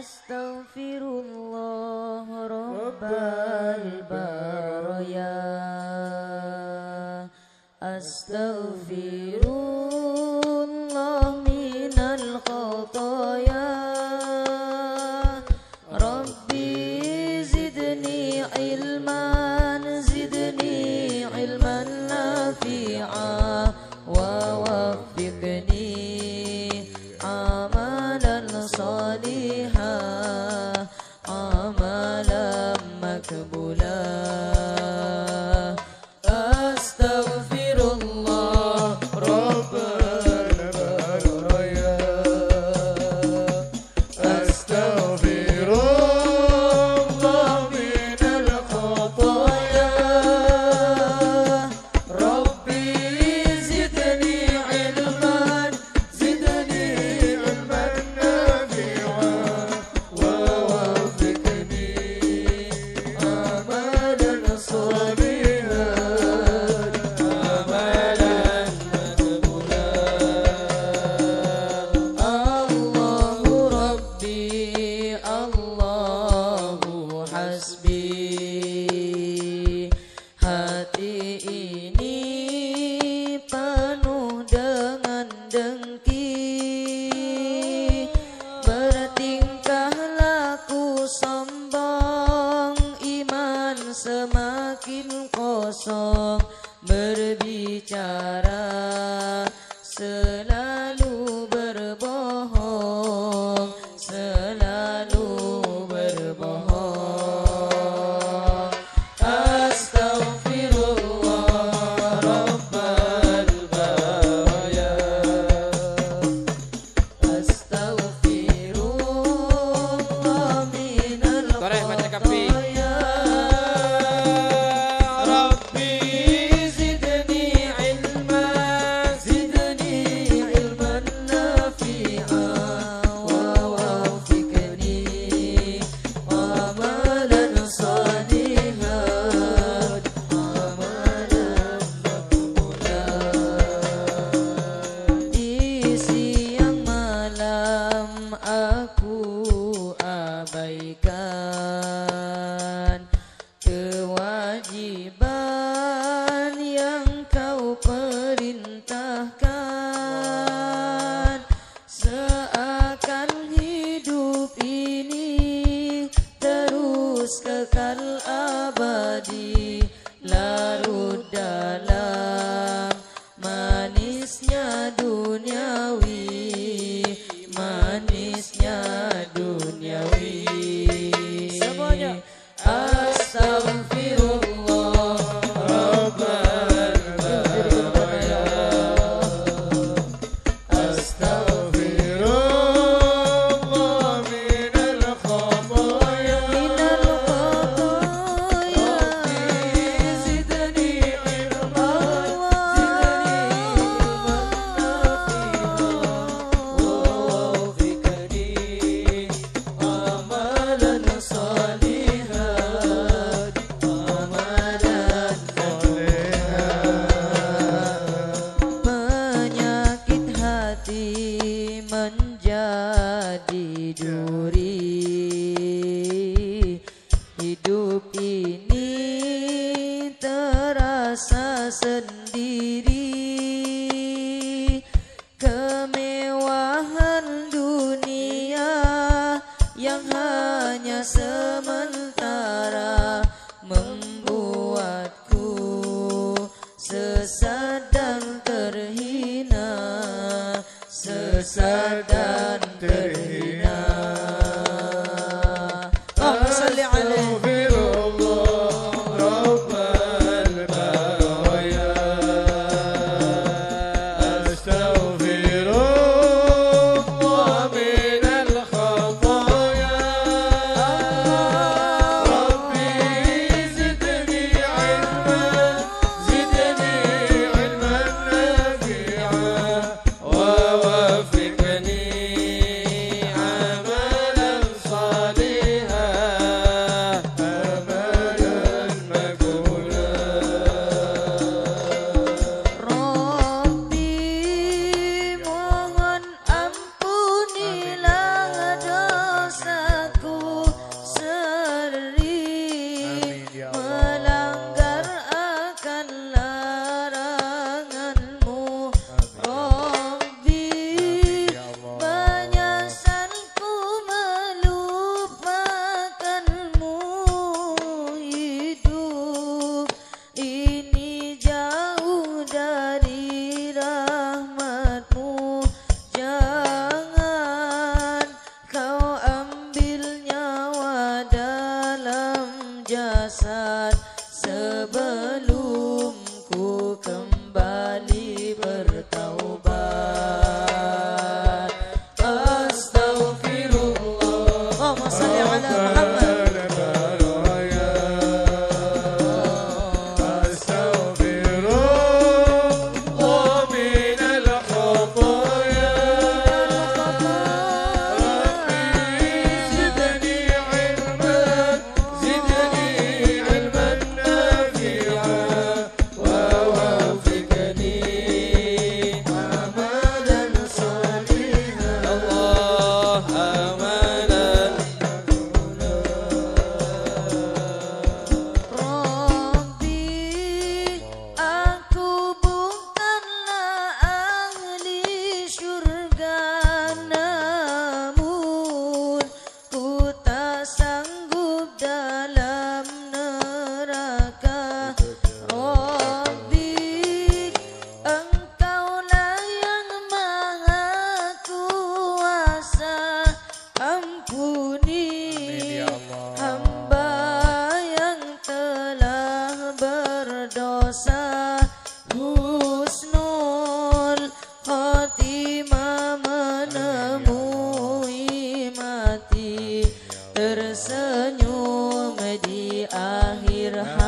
Astaghfirullah Rabbal baraya. Astaghfirullah minal khataya. Rabbi zidni ilman nafi'a wa waffiqni amalan salihah amalan makbula. Astaghfirullah Rabbal baraya. Astaghfirullah minal khataya. Rabbi zidni ilman nafi'a wa waffiqni amalan salihan amalan makbula. Allahu Rabbi Allahu hasbi. Hati ini penuh dengan dengki, bertingkah laku sombong, iman semakin kosong, berbicara selalu berbohong, selalu berbohong. Astaghfirullah Rabbal baraya. Astaghfirullah minal khataya. Rabbi zidni ilman nafi'a wa waffiqni amalan salihan amalan makbula. Di siang malam aku abaikan kewajiban yang kau perintahkan, seakan hidup ini terus kekal abadi, larut dalam manisnya duniawi, manisnya duniawi. Semuanya. Astaghfirullah Rabbal baraya. Astaghfirullah minal khataya. Rabbi zidni ilman nafi'a wa waffiqni amalan salihan amalan makbula. Penyakit hati menjadi duri, hidup ini terasa sendiri, kemewahan dunia yang hanya sementara membuatku sesat dan terhina, sesat dan terhina. Allahumma shalli alaihi. Rabbal baraya. Astaghfirullah minal khataya. Rabbi zidni ilman nafi'a wa waffiqni amalan salihan jasad sebelum ku kembali bertaubat. Astaghfirullah. Allahumma shalli ala Muhammad. Tersenyum di akhir